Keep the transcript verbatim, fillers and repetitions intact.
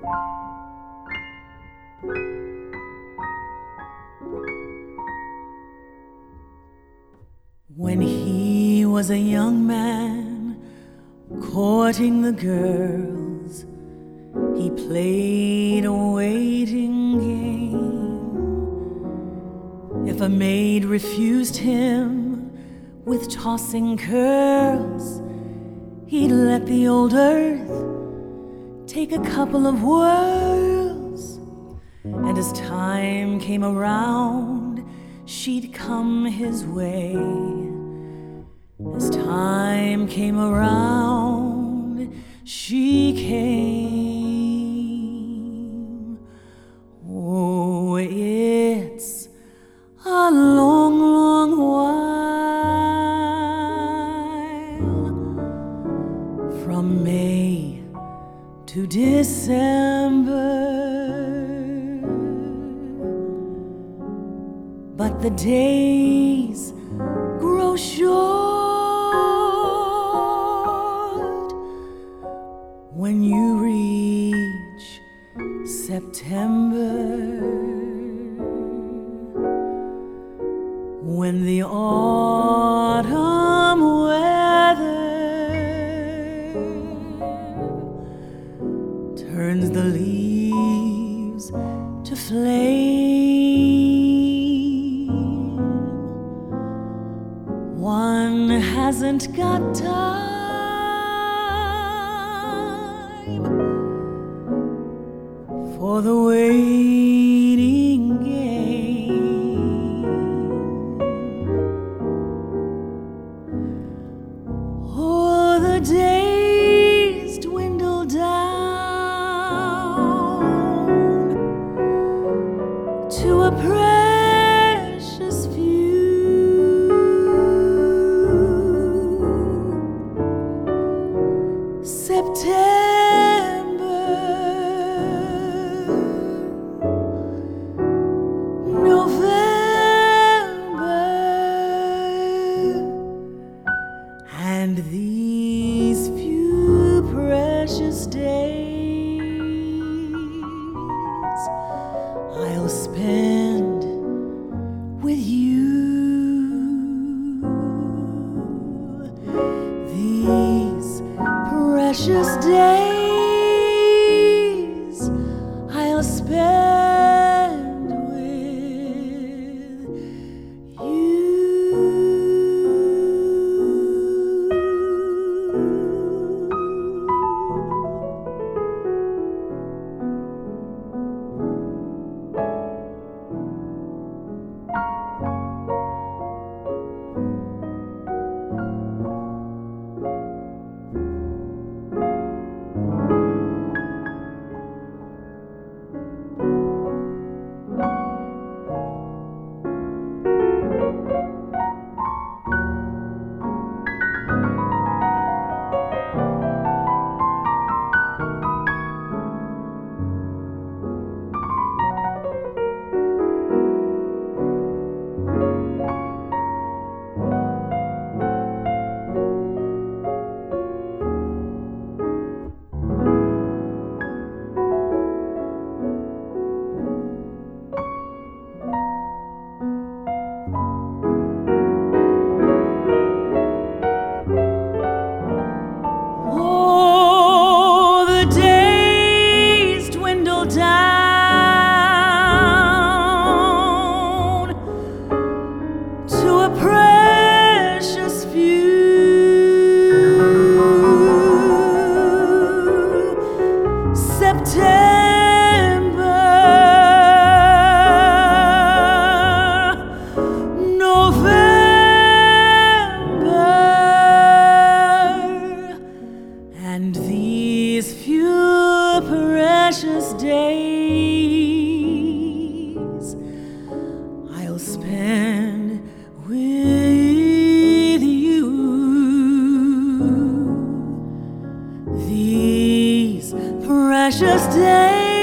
When he was a young man, courting the girls, he played a waiting game. If a maid refused him with tossing curls, he'd let the old earth take a couple of whirls. And as time came around, she'd come his way. As time came around, she came. Oh, it's a long, long while from May to December, but the days grow short when you reach September, when the autumn weather turns the leaves to flame. One hasn't got time for the waiting game. Oh, the days dwindle down to a precious few. September, November, and these few precious days I'll spend with you. These precious days I'll spend with you. Precious days I'll spend with you. These precious days